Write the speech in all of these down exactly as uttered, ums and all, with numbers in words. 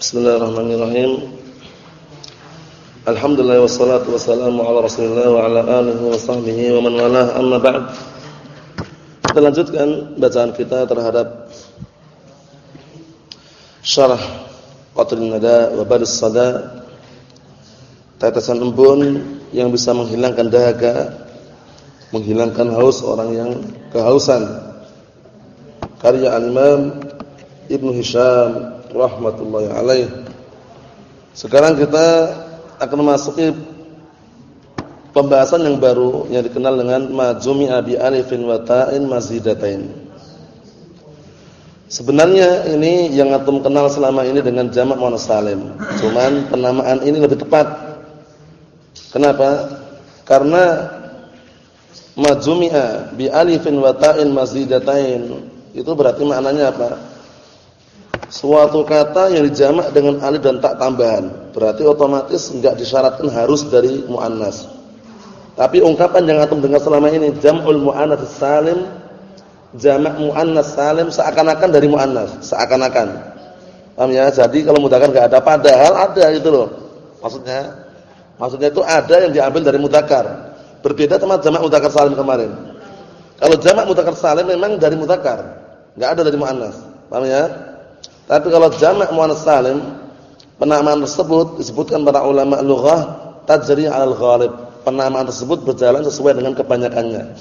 Bismillahirrahmanirrahim. Alhamdulillah wassalatu wassalamu ala Rasulillah wa ala alihi wa sahbihi wa man walah, amma ba'd. Kita lanjutkan bacaan kita terhadap Syarah Qatrun Nada wa Badus Sada, tetesan embun yang bisa menghilangkan dahaga, menghilangkan haus orang yang kehausan, karya Al-Imam Ibnu Hisham rahmatullahi alaih. Sekarang kita akan memasuki pembahasan yang baru yang dikenal dengan majumi abi alifin wa ta'in mazidatain. Sebenarnya ini yang antum kenal selama ini dengan jamak muannats salim. Cuman penamaan ini lebih tepat. Kenapa? Karena majumi'a bi alifin wa ta'in mazidatain itu berarti maknanya apa? Suatu kata yang dijamak dengan alif dan tak tambahan, berarti otomatis enggak disyaratkan harus dari muannas. Tapi ungkapan yang antum dengar selama ini jam'ul muannats salim, jamak muannas salim seakan-akan dari muannas, seakan-akan. Paham ya? Jadi kalau mudzakkar enggak ada, padahal ada itu loh. Maksudnya maksudnya itu ada yang diambil dari mudzakkar. Berbeda sama jamak mudzakkar salim kemarin. Kalau jamak mudzakkar salim memang dari mudzakkar, enggak ada dari muannas. Paham ya? Tapi kalau jamak muannats salim, penamaan tersebut disebutkan para ulama lughah tajri 'alal ghalib. Penamaan tersebut berjalan sesuai dengan kebanyakannya.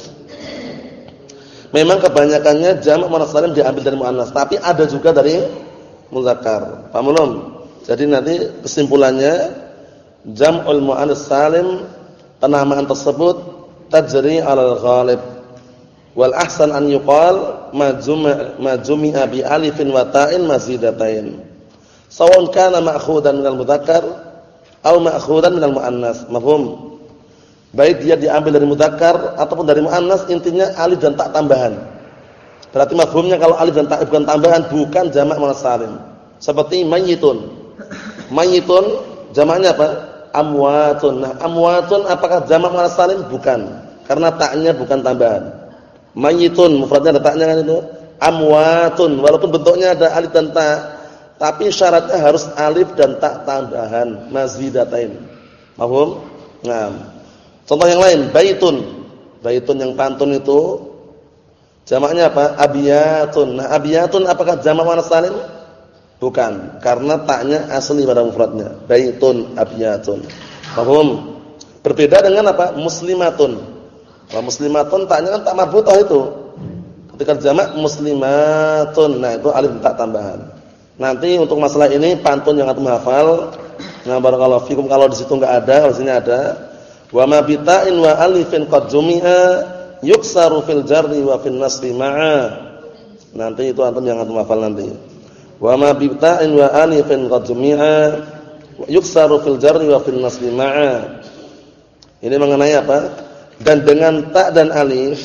Memang kebanyakannya jamak muannats salim diambil dari muannas, tapi ada juga dari mudzakkar. Paham belum? Jadi nanti kesimpulannya jam'ul muannats salim, penamaan tersebut tajri 'alal ghalib. Wal ahsan an yuqal majumi' majumi'a bi alifin wa ta'in mazidatain. Sawan kana ma'khudan minal mudzakkar aw ma'khudan minal muannas. Mafhum? Baik dia diambil dari mudzakkar ataupun dari muannas, intinya alif dan ta tambahan. Berarti mafhumnya kalau alif dan ta bukan tambahan bukan jamak muannats salim. Seperti mayyitun. Mayyitun jamaknya apa? Amwatun. Nah, amwatun apakah jamak muannats salim? Bukan. Karena ta'nya bukan tambahan. Mayyitun mufradnya ada ta'nya kan itu. Amwatun walaupun bentuknya ada alif dan ta, tapi syaratnya harus alif dan ta tambahan mazidatain. Paham? Nah, contoh yang lain, baitun. Baitun yang pantun itu jamaknya apa? Abiyatun. Nah, abiyatun apakah jamak muannats salim? Bukan, karena ta'nya asli pada mufradnya. Baitun abiyatun. Paham? Berbeda dengan apa? Muslimatun. Kalau muslimatun ta'nya kan tak marbutah itu. Ketika jamak muslimatun, nah itu alif tak tambahan. Nanti untuk masalah ini pantun yang antum hafal. Nah barakallahu fikum, kalau di situ enggak ada, kalau sini ada. Wa ma bita'in wa alifin qad jumi'a yuksaru fil jarri wa fil nasbi ma'a. Nanti itu antum yang antum hafal nanti. Wa ma bita'in wa alifin qad jumi'a yuksaru fil jarri wa fil nasbi ma'a. Ini mengenai apa? Dan dengan ta dan alif,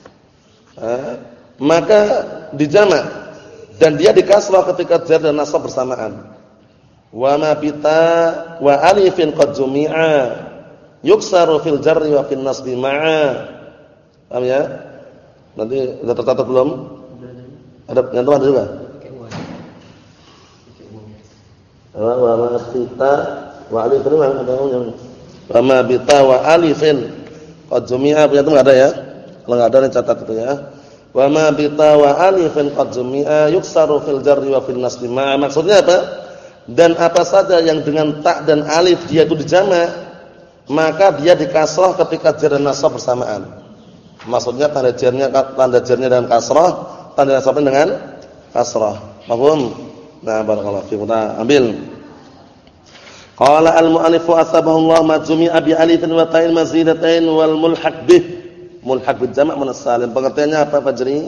ha, maka dijamak dan dia dikasrah ketika jar dan nasab bersamaan. Wa ma bita wa alifin qad jumi'a yuksaru fil jarri wa fil nasbi ma'a. Paham ya? Nanti sudah tercatat belum? Ada ngantuk ada juga? Wa ma bita wa alifin ada yang wa ma bita wa alifin qad jumi'a, punya itu enggak ada ya? Kalau enggak ada nih catat itu ya. Wa ma bita wa alifin qad jumi'a yuksaru fil jarri wa fil nasbi ma'a. Maksudnya apa? Dan apa saja yang dengan ta dan alif dia itu dijamak, maka dia dikasrah ketika jar dan nasab bersamaan. Maksudnya tanda jarnya tanda jarnya dengan kasrah, tanda nasabnya dengan kasrah. Paham? Nah, barakallahu fiikum. Nah, ambil. Qala al-mu'allifu asbahullah majmu'a bi alifin wa ta'in mazidatain wal mulhaq bih. Mulhaq bil jamak muannats salim. Pengertiannya apa, Fajri?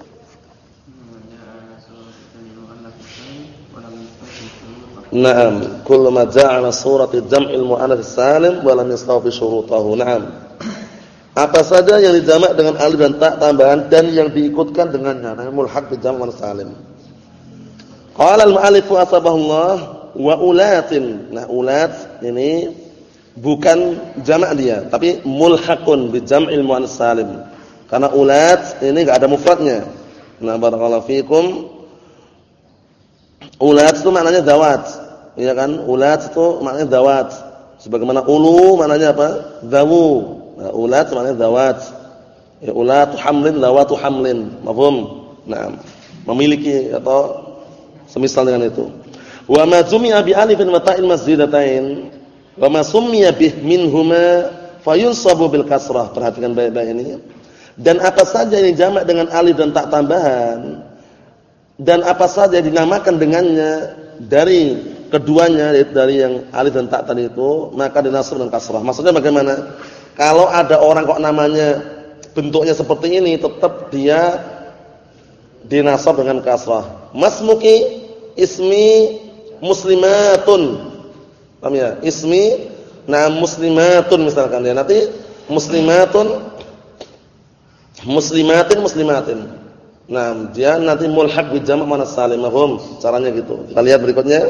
Naam, kullu ma ja'a 'ala surati jam'il muannats salim wa lam yastawfi syurutahu. Naam. Apa saja yang dijamak dengan alif dan ta tambahan dan yang diikutkan dengannya, namanya mulhaq bil jamak muannats salim. Qala al-mu'allifu asbahullah wa ulatin. Nah, ulat ini bukan jamak dia, tapi mulhaqun bi jam'il muannats salim. Karena ulat ini enggak ada mufradnya. Nah, barakallahu fikum. Ulat itu maknanya dawat. Iya kan? Ulat itu maknanya dawat. Sebagaimana ulu maknanya apa? Dawu. Nah, ulat maknanya dawat. Ya, ulatu hamlin, dawatu hamlin. Mafhum? Nah, memiliki atau semisal dengan itu. Wa ma sumiya bi alifin wa ta'in masjidatain. Wa ma sumiya bih minhuma fayunsabu bil kasrah. Perhatikan baik-baik ini. Dan apa saja yang jamak dengan alif dan tak tambahan, dan apa saja dinamakan dengannya dari keduanya, dari yang alif dan tak tadi itu, maka dinasab dengan kasrah. Maksudnya bagaimana? Kalau ada orang kok namanya bentuknya seperti ini, tetap dia dinasab dengan kasrah. Masmuki ismi muslimatun. Paham ya? Ismi na muslimatun misalkan ya. Nanti muslimatun muslimatin muslimatin. Nah, dia nanti mulhaq bi jama' muannas salim. Mafhum? Caranya gitu. Kita lihat berikutnya.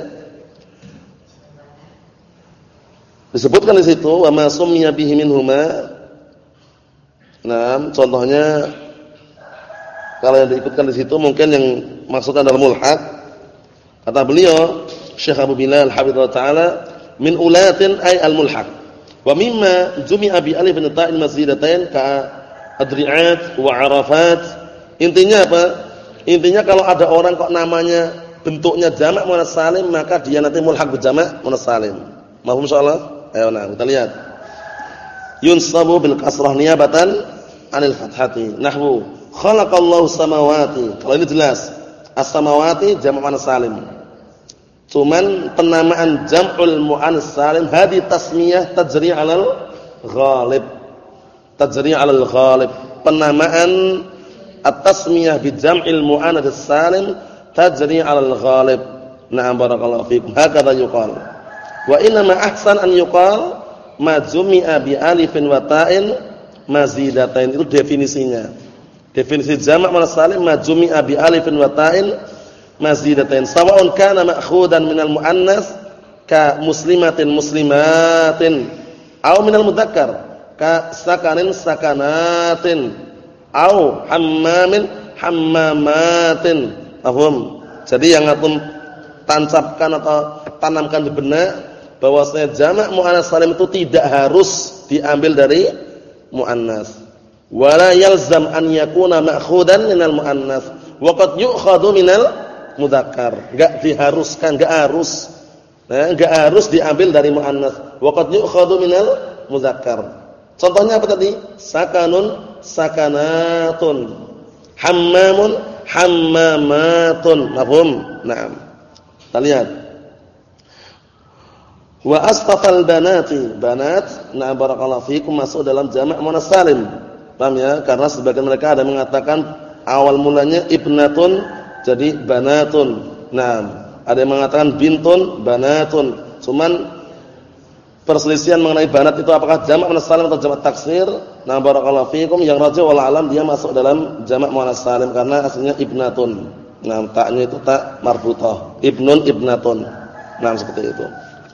Disebutkan di situ wa ma summiya bihi minhuma. Nah, contohnya kalau yang diikutkan di situ mungkin yang maksudnya adalah mulhaq. Kata beliau, Syekh Abu Bilal hafizallahu taala, min ulatin ay al-mulhaq. Wa mimma jumi'a bi alif wa ta'in mazidatain ka adri'at wa arafat. Intinya apa? Intinya kalau ada orang kok namanya bentuknya jamak muannas salim, maka dia nanti mulhaq bi jamak muannas salim. Mafhum insyaallah? Ayo nah, kita lihat. Yunsabu bil kasrah niyabatan 'anil fathati. Nahwu khalaqallahu samawati. Kalau ini jelas. As-samawati jamak muannas salim. Cuman penamaan jam'ul muannas salim hadi tasmiyah tajri 'alal ghalib. Tajri 'alal ghalib. Penamaan at-tasmiyah bi jam'il muannas salim tajri 'alal ghalib. Na'am barakallahu fikum. Hakadha yuqal. Wa inna ma ahsan an yuqal ma jumi'a bi alifin wa ta'in mazidatain. Itu definisinya. Definisi jamak muannas salim ma jumi'a bi alifin wa ta'in mazidatain. Sawa'un kana ma'khudan minal muannas ka muslimatin muslimatin aw minal mudzakkar ka sakanin sakanatin aw hammamin hammamatin. Paham? Jadi yang antum tancapkan atau tanamkan di benak bahwasanya jamak muannas salim itu tidak harus diambil dari muannas. Wala yalzam an yakuna ma'khudan minal muannas wa qad yu'khadhu minal mudzakkar. Enggak diharuskan, enggak harus. Nah, enggak harus diambil dari muannas. Wa qad yu'khadhu minal mudzakkar. Contohnya apa tadi? Sakanun sakanatun. Hammamun hammamatun. Mafhum? Naam. Kita lihat. Wa astafal banati. Banat, na'am barakallahu fikum, masuk dalam jamak muannas salim. Paham ya? Karena sebagian mereka ada mengatakan awal mulanya ibnatun jadi banatun. Naam. Ada yang mengatakan bintun banatun. Cuman perselisihan mengenai banat itu apakah jamak muannas salim atau jamak taksir. Nah barakallahu fikum, yang rajih wal alam dia masuk dalam jamak muannas salim karena aslinya ibnatun. Nah taknya itu tak marbutah. Ibnun ibnatun. Nah seperti itu.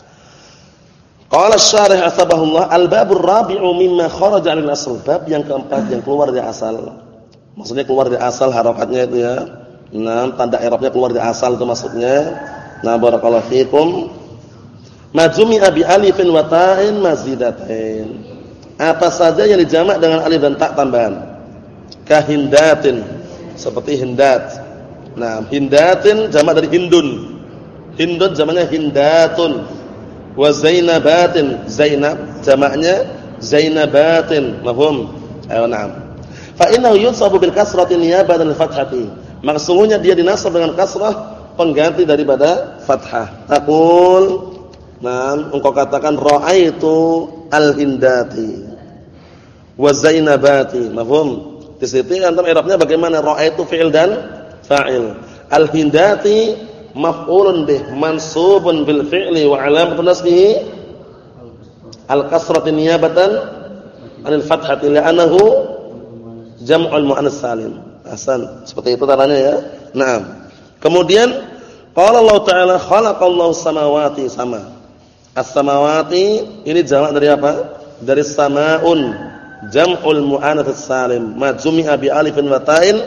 Qala asy-syarih asbahullah al-babur rabi'u mimma kharaja 'anil asl. Bab yang keempat yang keluar dari asal. Maksudnya keluar dari asal harokatnya itu ya. Nah tanda i'rabnya keluar dari asal itu maksudnya. Nah barakallahu fikum. Majmu'a bi alifin wa ta'in mazidatain. Apa saja yang dijamak dengan alif dan ta tambahan. Ka hindatin, seperti hindat. Nah, hindatin jamak dari hindun. Hindun jamaknya hindatun. Wa zainabatin, zainab jamaknya zainabatin. Mafhum? Ayo na'am. Fa innahu yunsabu bil kasrati niyabatan al fathati. Maksudnya dia dinasab dengan kasrah pengganti daripada fathah. Taqul, nah, engkau katakan ra'aitu al-hindati wa zainabati. Mafhum? Di situ antum i'rabnya bagaimana? Ra'aitu fi'il dan fa'il. Al-hindati maf'ulun bih mansubun bil fi'li wa 'alamatu nasbihi al-kasratu niyabatan 'anil fathati li'annahu jam'ul muannas salim. Ahsan. Seperti itu tandanya ya. Naam. Kemudian qala Allah Ta'ala khalaqallahu samawati sama. As-samawati ini jamak dari apa? Dari samaun, jam'ul muannats salim, majmu'a bi alifin wa ta'in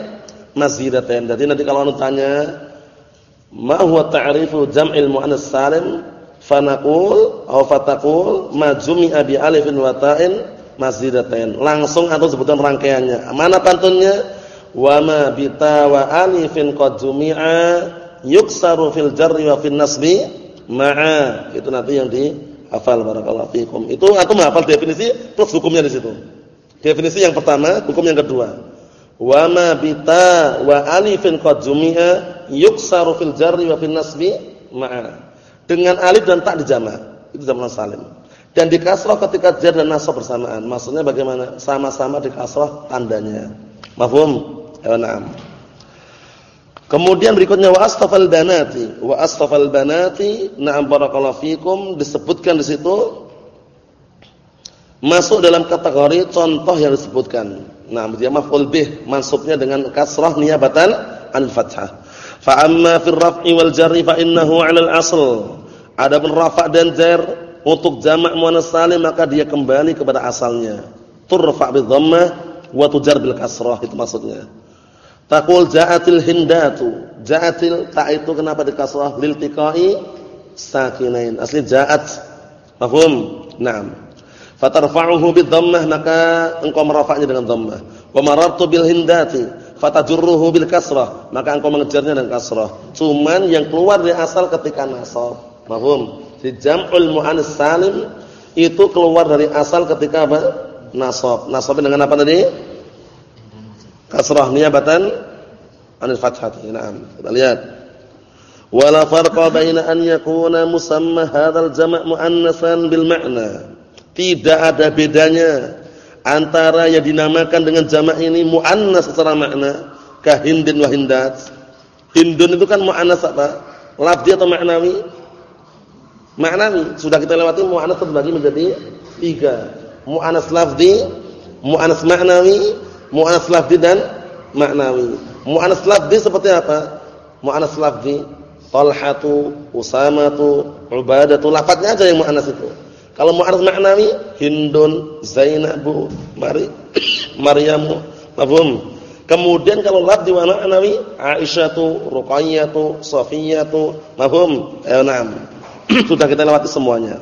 mazidatain. Jadi nanti kalau anu tanya, ma huwa ta'rifu jam'il muannats salim? fanaqul aw fataqul majumi'a bi alifin wa ta'in mazidatain. Langsung atau sebutan rangkaiannya. Mana pantunnya? Wa ma bi ta wa alifin qad jumi'a yuksaru fil jarri wa fil nasbi ma'a. Itu nanti yang dihafal barakallahu fikum. Itu atau menghafal definisi plus hukumnya di situ. Definisi yang pertama, hukum yang kedua. Wa ma bi ta wa alifin qad jumi'a yuksaru fil jarri wa fil nasbi ma'a. Dengan alif dan ta dijamak. Itu zaman salim. Dan di kasrah ketika jar dan nasab bersamaan. Maksudnya bagaimana? Sama-sama di kasrah tandanya. Mafhum? Ya, na'am. Kemudian berikutnya wa astafal banati. Wa astafal banati, na'am barakallahu fikum, disebutkan di situ masuk dalam kategori contoh yang disebutkan. Nah, dia maf'ul bih, mansubnya dengan kasrah niyabatan an fathah. Fa amma fil raf'i wal jarri fa innahu 'alal asl. Adapun rafa' dan jar untuk jamak muannas salim maka dia kembali kepada asalnya. Turfa' bi dhammah wa tujar bil kasrah, itu maksudnya. Taqul ja'atil hindatu. Ja'atil ta itu kenapa di kasrah? Lil tiqai sakinain. Asli ja'at. Mafhum? Naam. Fatarfa'uhu bi dhammah maka engkau merafa'nya dengan dhammah. Wa marartu bil hindati fatajurruhu bil kasrah maka engkau mengejarnya dengan kasrah. Cuman yang keluar dari asal ketika nasab. Mafhum? Di jam'ul muannas salim itu keluar dari asal ketika apa? Nasab. Nasabnya dengan apa tadi? Kasrah niyabatan anil fathati. Naam. Kita lihat. Wala farqa baina an yakuna musamma hadzal jama' muannasan bil ma'na. Tidak ada bedanya antara yang dinamakan dengan jamak ini muannas secara makna, ka hindin wa hindat. Hindun itu kan muannas apa? Lafzi atau maknawi? Maknawi. Sudah kita lewati muannas terbagi menjadi tiga. Muannas lafzi, muannas maknawi, muannas lafzi dan maknawi. Muannas lafzi seperti apa? Muannas lafzi Talhatu, Usamatu, Ubadatu, lafadznya aja yang muannas itu. Kalau mu'arrad maknawi Hindun, Zainabu, Mari, Maryamu, mafhum. Kemudian kalau lafzi wa ma'nawi Aisyatu, Ruqayyatu, Safiyatu, mafhum. Eh, na'am. Sudah kita lewati semuanya.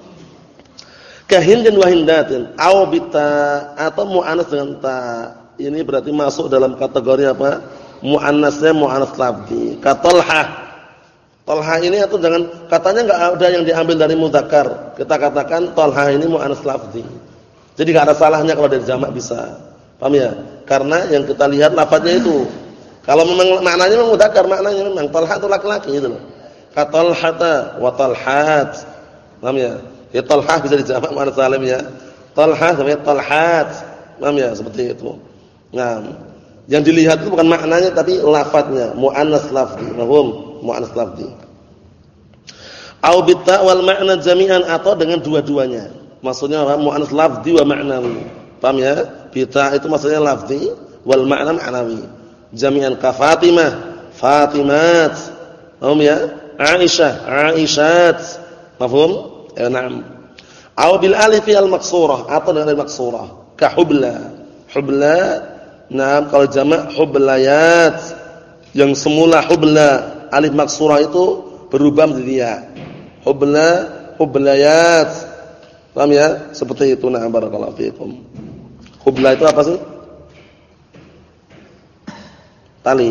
Ka Hindin wa Hindatin aw bita atau mu'annas dengan ta. Ini berarti masuk dalam kategori apa? Mu'annasnya mu'annas lafzi. Ka Talha. Talha ini atau jangan katanya enggak ada yang diambil dari mudzakkar. Kita katakan Talha ini muannas lafzi. Jadi enggak ada salahnya kalau dari jamak bisa. Paham ya? Karena yang kita lihat lafadznya itu. Kalau memang maknanya memang mudzakkar, maknanya memang Talha itu laki-laki gitu loh. Ka Talhata wa Talhat. Paham ya? Ya Talha bisa dijamak muannas salim ya. Talha sama Talhat. Paham ya? Seperti itu. Nah, yang dilihat itu bukan maknanya tapi lafadznya, muannas lafzi. Paham? Mu'annas lafzi. Au bitta wal ma'na jami'an atau dengan dua-duanya. Maksudnya apa? Mu'annas lafzi wa ma'nawi. Paham ya? Bitta itu maksudnya lafzi wal ma'na ma'nawi. Jami'an ka Fatimah, Fatimat. Paham ya? Aisyah, Aisyat. Mafhum? Ya, na'am. Au bil alif al maksurah atau dengan al maksurah. Ka Hubla. Hubla, na'am kalau jamak Hublayat. Yang semula Hubla alif maksurah itu berubah menjadi ya. Hubla, hublayat. Paham ya? Seperti itu. Na'am barakallahu fikum. Hubla itu apa sih? Tali.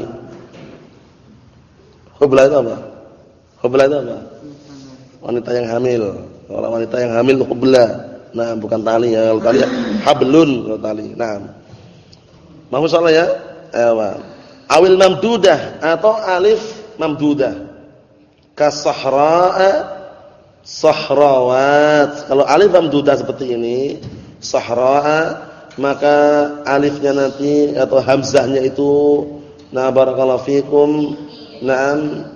Hubla itu apa? Hubla itu apa? Wanita yang hamil. Orang wanita yang hamil itu hubla. Nah, bukan tali ya. Kalau tali hablun kalau tali. Naam. Maksud salah ya? Ewa. Awil mamdudah atau alif mamdudah. Kasahra'a sahrawat. Kalau alif mamdudah seperti ini, sahra'a, maka alifnya nanti atau hamzahnya itu na barakallahu fikum, na'am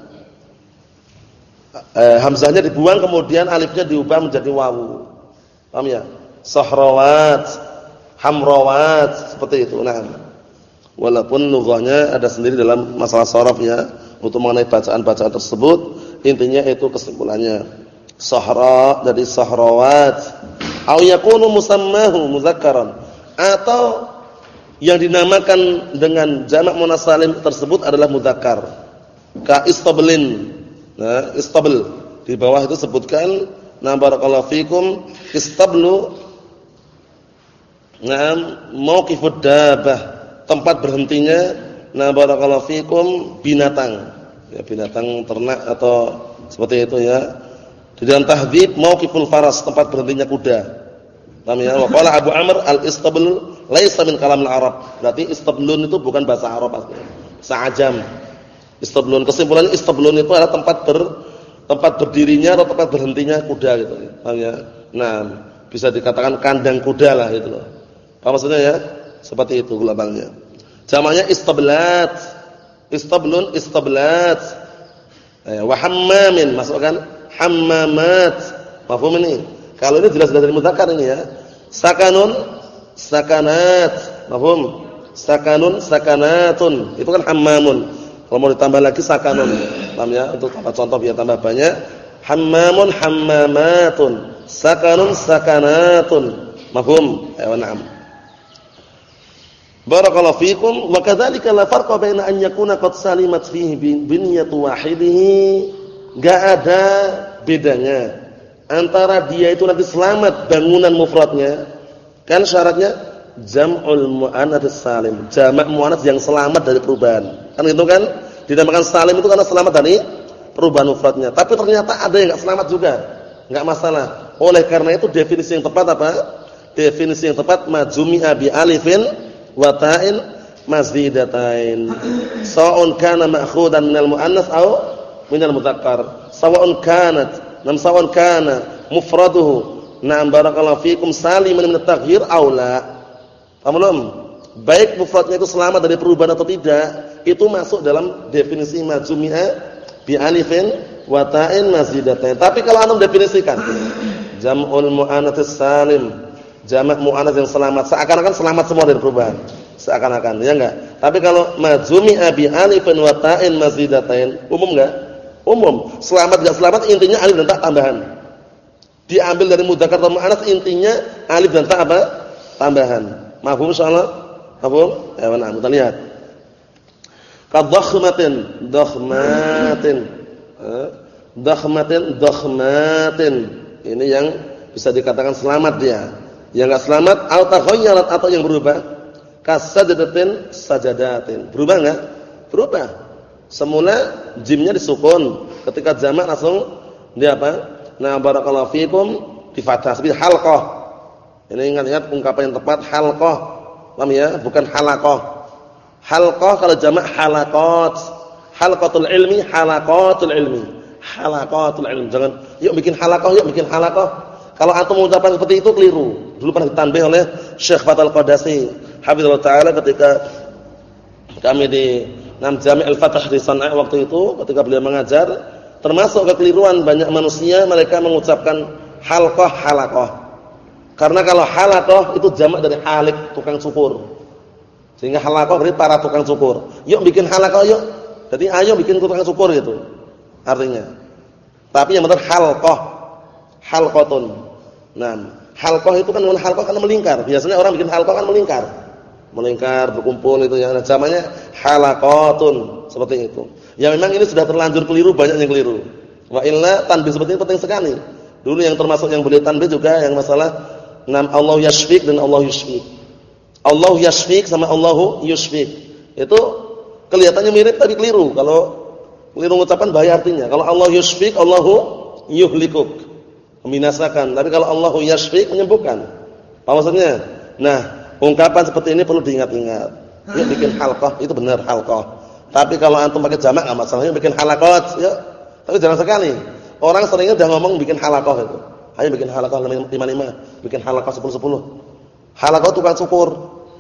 eh, hamzahnya dibuang kemudian alifnya diubah menjadi wawu. Paham ya? Sahrawat, hamrawat, seperti itu. Na'am. Walaupun lughahnya ada sendiri dalam masalah sharaf ya, untuk mengenai bacaan-bacaan tersebut, intinya itu kesimpulannya. Sahra dari sahrawat, au yakunu musammahu mudzakkaran, atau yang dinamakan dengan jamak muannas salim tersebut adalah mudzakkar. Ka istablin. Nah, istabl Di bawah itu sebutkan na barakallahu fikum istablu Naam mauqifud dabbah, tempat berhentinya na barakallahu fikum binatang. Ya binatang ternak atau seperti itu ya. Di dalam tahdzib mauqiful faras, tempat berhentinya kuda. Paham ya? Wa qala Abu Amr al-istabl laisa min kalam al-Arab. Berarti istablun itu bukan bahasa Arab aslinya. Sa'ajam. Istablun, kesimpulannya istablun itu adalah tempat ber tempat berdirinya atau tempat berhentinya kuda gitu. Paham ya? Nah, bisa dikatakan kandang kuda lah gitu loh. Apa maksudnya ya? Seperti itu gelabangnya. Jamaknya istablat. Istablun istablat. Eh, wa hammamin, masukkan hammamat. Paham ini? Kalau ini jelas dari mudzakkar ini ya. Sakanun sakanat. Paham? Sakanun sakanatun. Itu kan hammamun. Kalau mau ditambah lagi sakanun. Paham ya? Untuk tambah contoh biar tambah banyak. Hammamun hammamatun. Sakanun sakanatun. Mafhum? Ya, na'am. Barakallahu fikum wa kadzalika la farqa baina an yakuna qad salimat fihi binyatu wahidihi, enggak ada bedanya antara dia itu nanti selamat bangunan mufradnya, kan syaratnya jam'ul muannats salim, jamak muannats yang selamat dari perubahan. Kan gitu kan? Dinamakan salim itu karena selamat dari perubahan mufradnya. Tapi ternyata ada yang enggak selamat juga. Enggak masalah. Oleh karena itu definisi yang tepat apa? Definisi yang tepat majumi'a bi alifin wa ta'in mazdidatain. Sawa'un kana ma'khudan minal muannats aw minal mudzakkar. Sawa'un kanat, nam sawa'un kana mufraduhu. Na'am barakallahu fikum saliman min at-taghyir aw la. Paham? Baik mufradnya itu selamat dari perubahan atau tidak, itu masuk dalam definisi majumi'a bi alifin wa ta'in mazdidatain. Tapi kalau antum definisikan jam'ul muannats salim, jamak muannats yang selamat, seakan-akan selamat semua dari perubahan. Seakan-akan, ya enggak? Tapi kalau majumi'a bi alifin wa ta'in mazidatain, umum enggak? Umum. Selamat enggak selamat intinya alif dan ta tambahan. Diambil dari mudzakkar atau muannats intinya alif dan ta apa? Tambahan. Mafhum insyaallah? Mafhum? Ya, nah, kita lihat. Kadhakhmatin, dakhmatin. Dakhmatin, dakhmatin. Ini yang bisa dikatakan selamat dia. Yang enggak selamat au taghayyarat atau yang berubah. Kasajadatin sajadatin. Berubah enggak? Berubah. Semula jimnya disukun, ketika jamak langsung dia apa? Nah, barakallahu fikum di fathah seperti halqah. Ini ingat-ingat ungkapan yang tepat halqah. Paham ya? Bukan halaqah. Halqah kalau jamak halaqat. Halqatul ilmi, halaqatul ilmi. Halaqatul ilmi. Jangan yuk bikin halaqah, yuk bikin halaqah. Kalau antum mengucapkan seperti itu keliru. Dulu pernah ditanbih oleh Syekh Fathul Qadasi hafizallahu taala ketika kami di Nam Jami' Al-Fath di San'a waktu itu ketika beliau mengajar, termasuk kekeliruan banyak manusia mereka mengucapkan halqah halaqah. Karena kalau halaqah itu jamak dari halik, tukang cukur. Sehingga halaqah berarti para tukang cukur. Yuk bikin halaqah yuk. Jadi ayo bikin tukang cukur gitu. Artinya. Tapi yang benar halqah. Halqatun. Nah, halqah itu kan halqah kan melingkar. Biasanya orang bikin halqah kan melingkar. Melingkar, berkumpul itu ya. Nah, zamannya halaqatun, seperti itu. Ya memang ini sudah terlanjur keliru, banyak yang keliru. Wa illa tanbih seperti ini penting sekali. Dulu yang termasuk yang boleh tanbih juga yang masalah nam Allah yashfik dan Allah yusfik. Allah yashfik sama Allahu yusfik. Itu kelihatannya mirip tapi keliru. Kalau keliru ucapan bahaya artinya. Kalau Allah yusfik, Allahu yuhlikuk. Membinasakan. Tapi kalau Allahu yashfik menyembuhkan. Apa maksudnya? Nah, ungkapan seperti ini perlu diingat-ingat. Yuk bikin halqah, itu benar halqah. Tapi kalau antum pakai jamak enggak masalah, yuk bikin halaqat, yuk. Tapi jangan sekali. Orang seringnya udah ngomong bikin halaqah itu. Ayo bikin halaqah lima lima, bikin halaqah sepuluh sepuluh. Halaqah tukang cukur.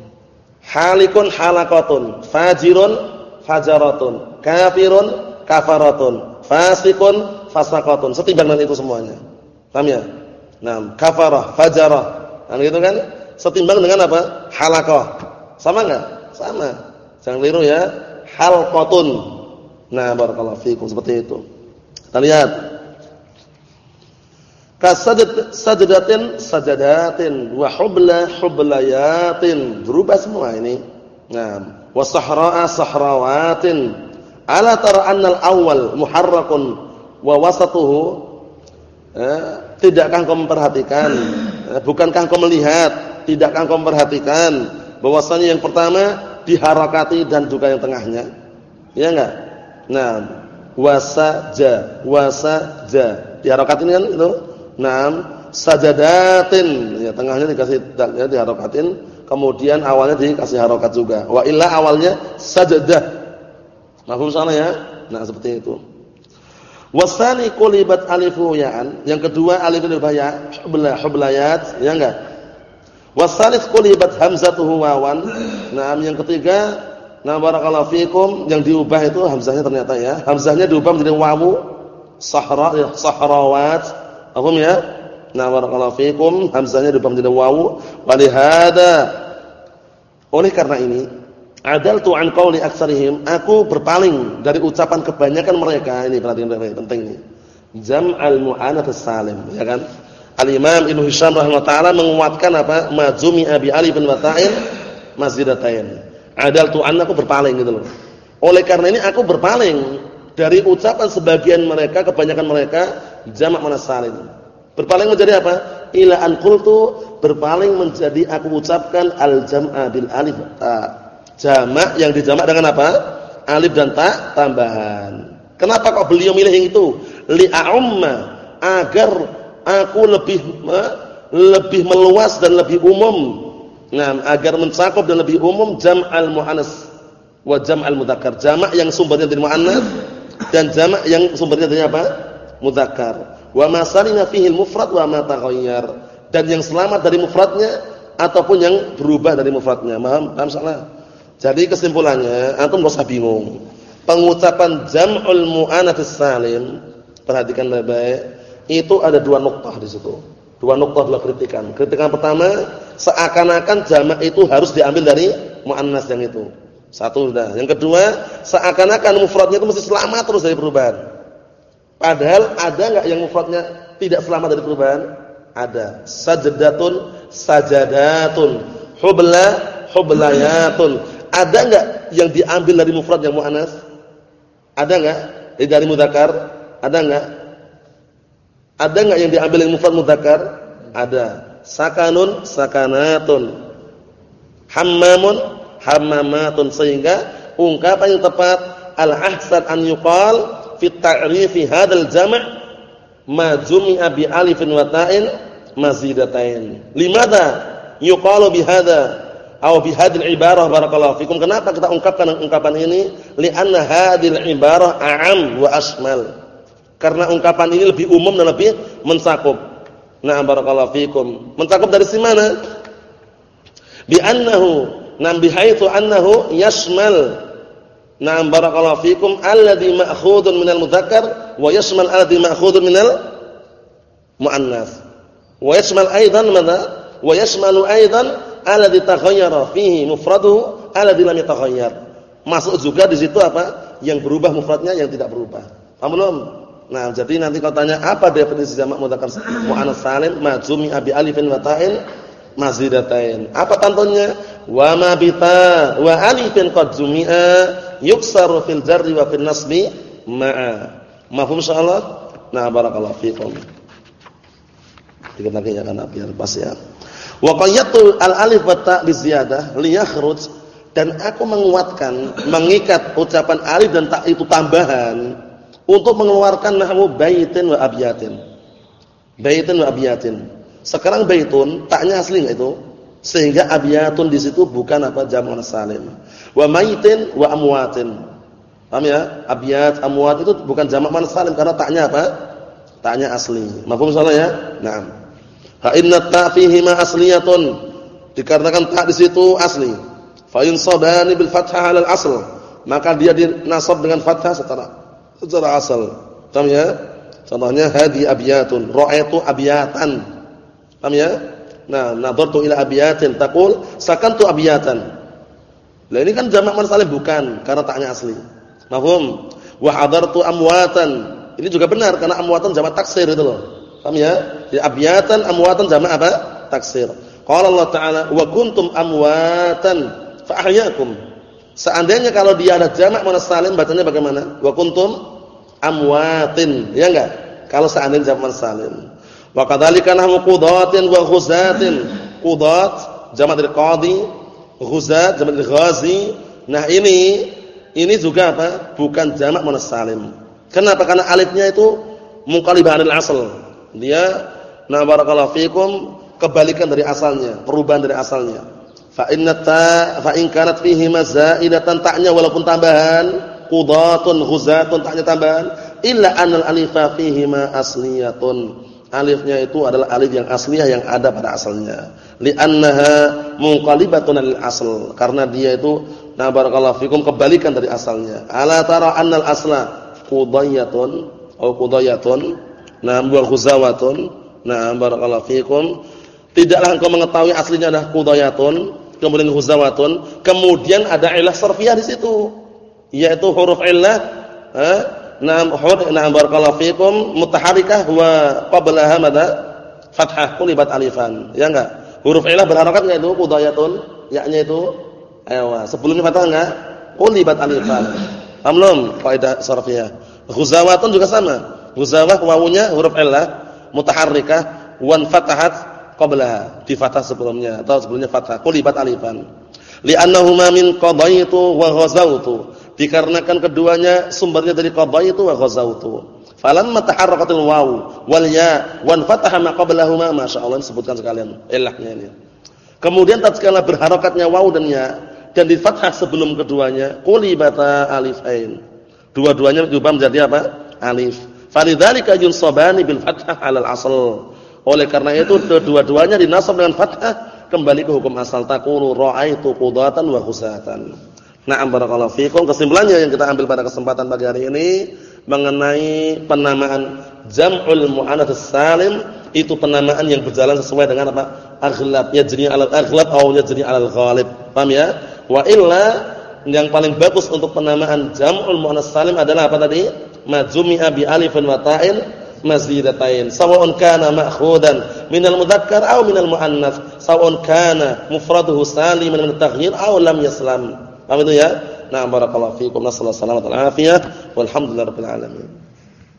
Halikun halaqatun, fajirun fajaratun, kafirun kafaratun, fasikun fasaqatun. Setimbang dengan itu semuanya. Paham ya? Nah, kafarah, fajarah. Nah, gitu kan? Setimbang dengan apa? Halaqah. Sama enggak? Sama. Jangan keliru ya. Halqatun. Nah, barakallahu fikum seperti itu. Kita lihat. Kasajad sajadatin sajadatin wa hubla hublayatin. Berubah semua ini. Nah, wa sahra'a sahrawatin. Ala tara annal awwal muharrakun wa wasatuhu Eh, tidakkah engkau memperhatikan? Eh, bukankah engkau melihat? Tidakkah engkau memperhatikan bahwasanya yang pertama diharakati dan juga yang tengahnya? Ya enggak? Nah, wasaja, wasaja. Diharakatin kan itu? Naam, sajadatin. Ya, tengahnya dikasih dalnya diharakatin, kemudian awalnya dikasih harakat juga. Wa illa awalnya sajadah. Mafhum salah ya? Nah, seperti itu. Wasani qulibat alifu ya'an. Yang kedua alif dirubah ya, hubla hublayat, ya enggak? Wasalis qulibat hamzatuhu wawan. Nah, yang ketiga, na barakallahu fikum, yang diubah itu hamzahnya ternyata ya. Hamzahnya diubah menjadi wawu, sahra ya, sahrawat. Paham ya? Na barakallahu fikum, hamzahnya diubah menjadi wawu. Walihada, oleh karena ini, adaltu an qauli aktsarihim, aku berpaling dari ucapan kebanyakan mereka. Ini perhatian penting ini. Jam'al mu'anats salim, ya kan? Al-Imam Ibnu Hisham rahimahullah taala menguatkan apa? Majumi abi alif bin wata'in mazidatain. Adaltu an, aku berpaling gitu loh. Oleh karena ini aku berpaling dari ucapan sebagian mereka, kebanyakan mereka jamak muannats salim. Berpaling menjadi apa? Ila an qultu, berpaling menjadi aku ucapkan al-jam'a bil alif ta. Jamak yang dijamak dengan apa? Alif dan ta tambahan. Kenapa kok beliau milih yang itu? Li'a'umma, agar aku lebih lebih meluas dan lebih umum. Nah, agar mencakup dan lebih umum jam'al muannats wa jam'al mudzakkar. Jamak yang sumbernya dari muannats dan jamak yang sumbernya dari apa? Mudzakkar. Wa ma salina fihi al-mufrad wa ma taghayyar. Dan yang selamat dari mufradnya ataupun yang berubah dari mufradnya. Paham? Paham salah? Jadi kesimpulannya, antum enggak usah bingung. Pengucapan jam'ul muannats salim, perhatikan baik-baik. Itu ada dua nuktah di situ. Dua nuktah, dua kritikan. Kritikan pertama, seakan-akan jamak itu harus diambil dari muannats yang itu. Satu sudah. Yang kedua, seakan-akan mufradnya itu mesti selamat terus dari perubahan. Padahal ada enggak yang mufradnya tidak selamat dari perubahan? Ada. Sajadatun, sajadatun. Hubla, hublayatun. Ada enggak yang diambil dari mufrad yang muannats? Ada enggak? Dari mudzakkar? Ada enggak? Ada enggak yang diambil yang mufrad mudzakkar? Ada. Sakanun, sakanatun. Hammamun, hammamatun. Sehingga ungkapan yang tepat al-ahsan an yuqal fi ta'rifi hadzal jam' ma jumi'a bi alifin wa ta'in mazidatain. Limadha yuqalu bi hadza aw bi hadhil ibarah barakallahu fikum? Kenapa kita ungkapkan ungkapan ini? Li'anna hadhil ibarah a'am wa asmal. Karena ungkapan ini lebih umum dan lebih mencakup. Nah, barakallahu fikum. Mencakup dari si mana? Bi annahu, nam bihaitsu annahu yashmal. Nah, barakallahu fikum alladhi ma'khudun minal mudzakkar wa yashmal alladhi ma'khudun minal muannats. Wa yashmal aidan madza? Wa yashmalu aidan alladhi taghayyara fihi mufraduhu alladhi lam yataghayyar. Masuk juga di situ apa? Yang berubah mufradnya, yang tidak berubah. Paham belum? Nah, jadi nanti kalau tanya apa definisi jamak mudzakkar muannats salim, majumi abi alifin wa ta'in mazidatain. Apa tantonnya? Wa ma bita wa alifin qad jumi'a yuksaru fil jarri wa fil nasbi ma'a. Mafhum insyaallah? Nah, barakallahu fikum. Dikit lagi ya kan biar pas ya. Wa qayyatu al-alif wa ta' bi ziyadah li yakhruj, dan aku menguatkan, mengikat ucapan alif dan ta' itu tambahan untuk mengeluarkan nahwu baitin wa abyatin. Baitin wa abyatin. Sekarang baitun ta'nya asli enggak itu? Sehingga abyatun di situ bukan apa jamak salim. Wa maitin wa amwatin. Paham ya? Abyat, amwat itu bukan jamak muannats salim karena ta'nya apa? Ta'nya asli. Mafhum salah ya? Naam. Fa inna ta' fihi ma asliyatun. Dikarenakan ta' di situ asli. Fa yunsabani bil fathah 'ala al-asl. Maka dia dinasab dengan fathah secara secara asal. Paham ya? Contohnya hadi abyatun, ra'aitu abyatan. Paham ya? Nah, nadartu ila abyatin, taqul sakantu abyatan. Lah ini kan jamak muannats salim bukan karena ta'nya asli. Mafhum? Wa hadartu amwatan. Ini juga benar karena amwatan jamak taksir itu loh. Paham ya? Di abyatan amwatan jamak apa? Taksir. Qala Allah Ta'ala wa kuntum amwatan fa ahyaakum. Seandainya kalau dia ada jamak muannats salim bacanya bagaimana? Wa kuntum amwatin, ya enggak? Kalau seandainya jamak salim. Wa kadzalika nahmu qudatin wa ghuzatin. Qudat jamak dari qadi, ghuzat jamak dari ghazi. Nah, ini ini juga apa? Bukan jamak muannas salim. Kenapa? Karena alifnya itu munqalibah 'anil asl. Dia na barakallahu fikum kebalikan dari asalnya, perubahan dari asalnya. Fa inna ta fa in kanat fihi mazaidatan ta'nya walaupun tambahan, qudatun ghuzatun ta'nya tambahan, illa anal alifa fihi ma asliyatun. Alifnya itu adalah alif yang asliyah yang ada pada asalnya. Li'annaha munqalibatun lil asl, karena dia itu na barakallahu fikum kebalikan dari asalnya. Ala tara annal asla qudayatun atau qudayatun, na wal khuzawatun, na barakallahu fikum. Tidaklah engkau mengetahui aslinya adalah qudayatun, kemudian khuzawatun, kemudian ada ilah sarfiyah di situ, yaitu huruf illah, ha? Naam huruf na'am barakallahu fikum mutaharrikah wa qablaha madza fathah qulibat alifan. Ya enggak? Huruf illah berharakat enggak itu qudayatun? Ya-nya itu ayo sebelumnya fathah enggak? Qulibat alifan. Paham belum kaidah sarfiyah? Khuzawatun juga sama. Khuzawah wawunya huruf illah mutaharrikah wan fatahat qablaha, di fathah sebelumnya atau sebelumnya fathah qulibat alifan. Li'annahuma min qadaitu wa ghazawtu. Dikarenakan keduanya sumbernya dari qadaitu wa ghazawtu. Falamma taharrakatil waw wal ya wan fataha ma qablahuma, masyaallah disebutkan sekalian ilahnya ini. Kemudian tatkala berharakatnya waw dan ya dan di fathah sebelum keduanya qulibata alifain. Dua-duanya diubah menjadi apa? Alif. Falidzalika yunsabani bil fathah 'alal asl. Oleh karena itu kedua-duanya dinasab dengan fathah kembali ke hukum asal, taqulu ra'aitu qudatan wa khusatan. Na'am barakallahu fikum. Kesimpulannya yang kita ambil pada kesempatan pagi hari ini mengenai penamaan jam'ul muannats salim, itu penamaan yang berjalan sesuai dengan apa? Aghlab, yajri 'alal aghlab aw yajri 'alal ghalib. Paham ya? Wa illa yang paling bagus untuk penamaan jam'ul muannats salim adalah apa tadi? Majumi'a bi alifin wa ta'in mazidatain, sawa'un kana ma'khudan minal mudzakkar aw minal muannats, sawa'un kana mufraduhu saliman min at-taghyir aw lam yaslam. Paham itu ya? Nah, barakallahu fiikum. Nasallallahu alaihi wasallam. Walhamdulillahirabbil alamin.